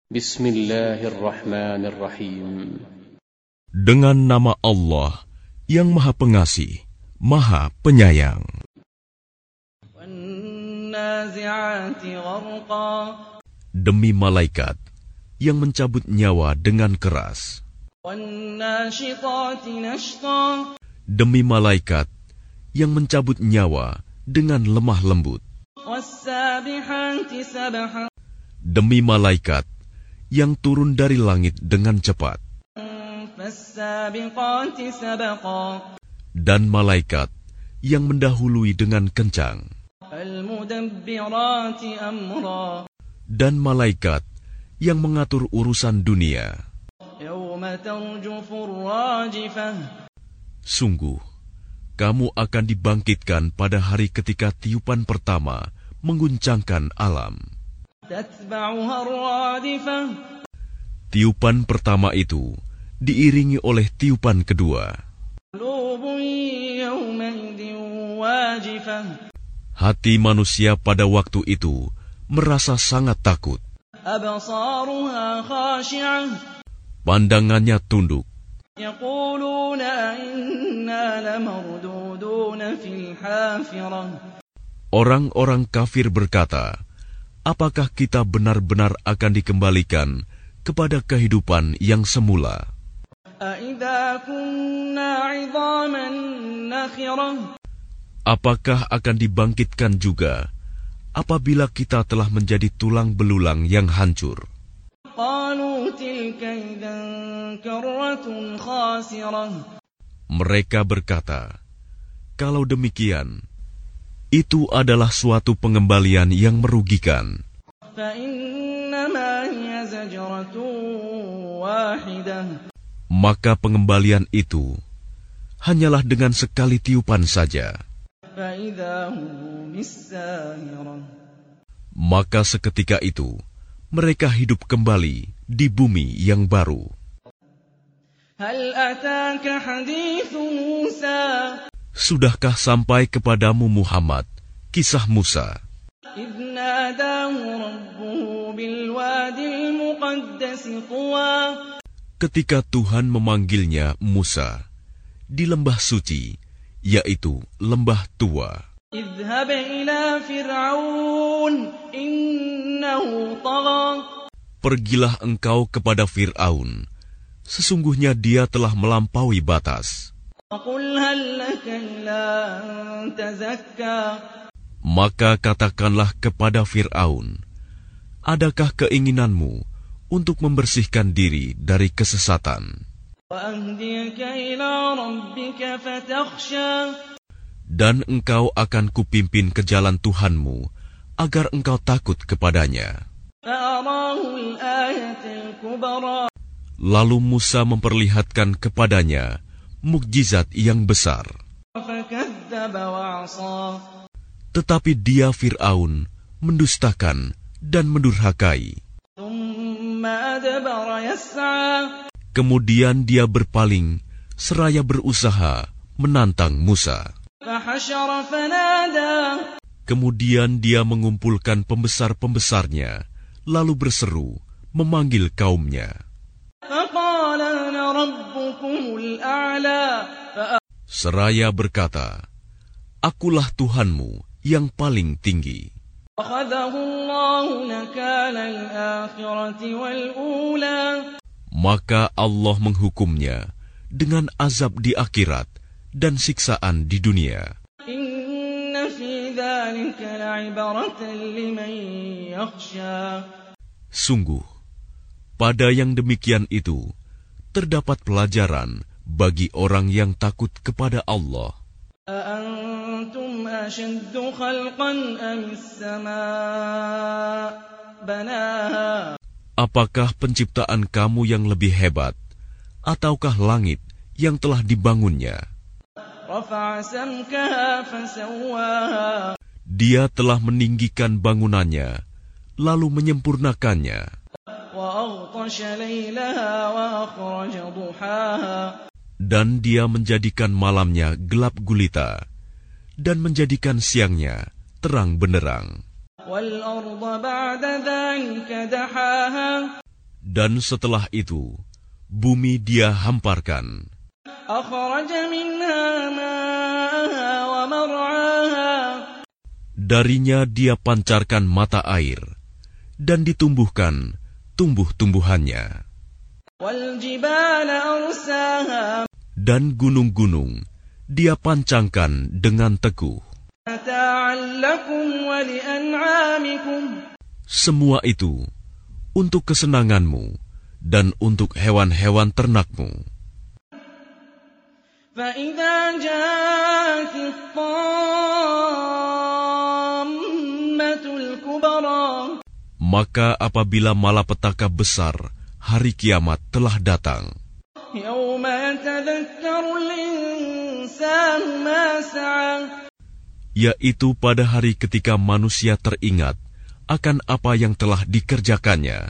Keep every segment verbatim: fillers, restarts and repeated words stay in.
Bismillahirrahmanirrahim. Dengan nama Allah yang Maha Pengasih, Maha Penyayang. Demi malaikat yang mencabut nyawa dengan keras. Demi malaikat yang mencabut nyawa dengan lemah lembut. Demi malaikat yang turun dari langit dengan cepat. Dan malaikat yang mendahului dengan kencang. Dan malaikat yang mengatur urusan dunia. Sungguh, kamu akan dibangkitkan pada hari ketika tiupan pertama mengguncangkan alam. Tiupan pertama itu diiringi oleh tiupan kedua. Hati manusia pada waktu itu merasa sangat takut. Pandangannya tunduk. Orang-orang kafir berkata, apakah kita benar-benar akan dikembalikan kepada kehidupan yang semula? Apakah akan dibangkitkan juga apabila kita telah menjadi tulang belulang yang hancur? Mereka berkata, kalau demikian, itu adalah suatu pengembalian yang merugikan. Maka pengembalian itu hanyalah dengan sekali tiupan saja. Maka seketika itu mereka hidup kembali di bumi yang baru. Sudahkah sampai kepadamu Muhammad kisah Musa? Ketika Tuhan memanggilnya Musa di lembah suci, yaitu lembah tua. Pergilah engkau kepada Fir'aun, sesungguhnya dia telah melampaui batas. Maka katakanlah kepada Fir'aun, adakah keinginanmu untuk membersihkan diri dari kesesatan? Dan engkau akan kupimpin ke jalan Tuhanmu, agar engkau takut kepadanya. Lalu Musa memperlihatkan kepadanya mukjizat yang besar. Tetapi dia Fir'aun mendustakan dan mendurhakai. Kemudian dia berpaling seraya berusaha menantang Musa. Kemudian dia mengumpulkan pembesar-pembesarnya, lalu berseru memanggil kaumnya. Seraya berkata, akulah Tuhanmu yang paling tinggi. Maka Allah menghukumnya dengan azab di akhirat dan siksaan di dunia. Sungguh, pada yang demikian itu terdapat pelajaran bagi orang yang takut kepada Allah. Apakah penciptaan kamu yang lebih hebat, ataukah langit yang telah dibangunnya? Dia telah meninggikan bangunannya, lalu menyempurnakannya. Dan dia menjadikan malamnya gelap gulita, dan menjadikan siangnya terang benderang. Dan setelah itu, bumi Dia hamparkan. Darinya Dia pancarkan mata air, dan ditumbuhkan tumbuh-tumbuhannya. Dan gunung-gunung Dia pancangkan dengan teguh. Semua itu untuk kesenanganmu dan untuk hewan-hewan ternakmu. Maka apabila malapetaka besar hari kiamat telah datang, yaitu pada hari ketika manusia teringat akan apa yang telah dikerjakannya.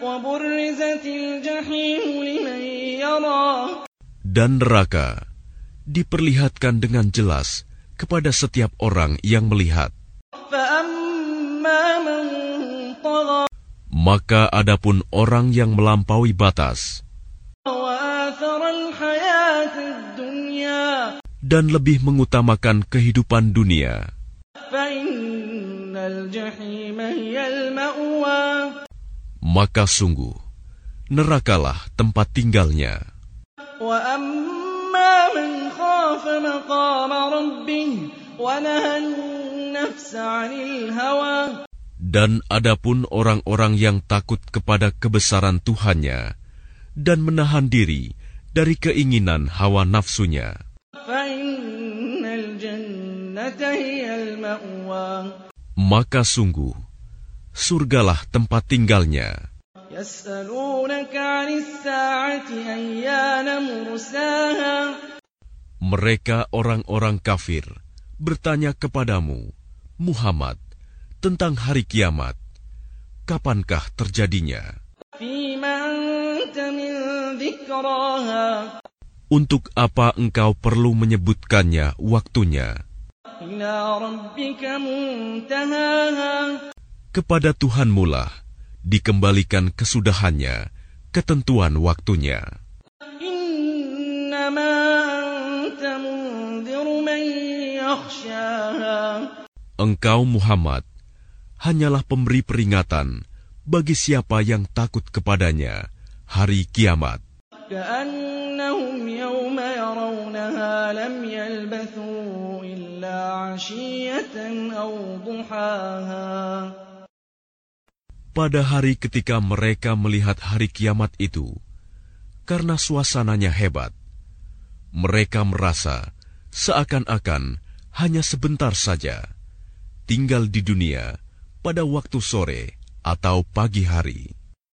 Dan neraka diperlihatkan dengan jelas kepada setiap orang yang melihat. Maka adapun orang yang melampaui batas dan lebih mengutamakan kehidupan dunia, maka sungguh nerakalah tempat tinggalnya. Dan adapun orang-orang yang takut kepada kebesaran Tuhannya dan menahan diri dari keinginan hawa nafsunya, maka sungguh surgalah tempat tinggalnya. Mereka orang-orang kafir bertanya kepadamu, Muhammad, tentang hari kiamat. Kapankah terjadinya? Untuk apa engkau perlu menyebutkannya waktunya? Kepada Tuhanmu lah dikembalikan kesudahannya, ketentuan waktunya. Engkau Muhammad hanyalah pemberi peringatan bagi siapa yang takut kepadanya hari kiamat. Pada hari ketika mereka melihat hari kiamat itu, karena suasananya hebat, mereka merasa seakan-akan hanya sebentar saja tinggal di dunia pada waktu sore atau pagi hari.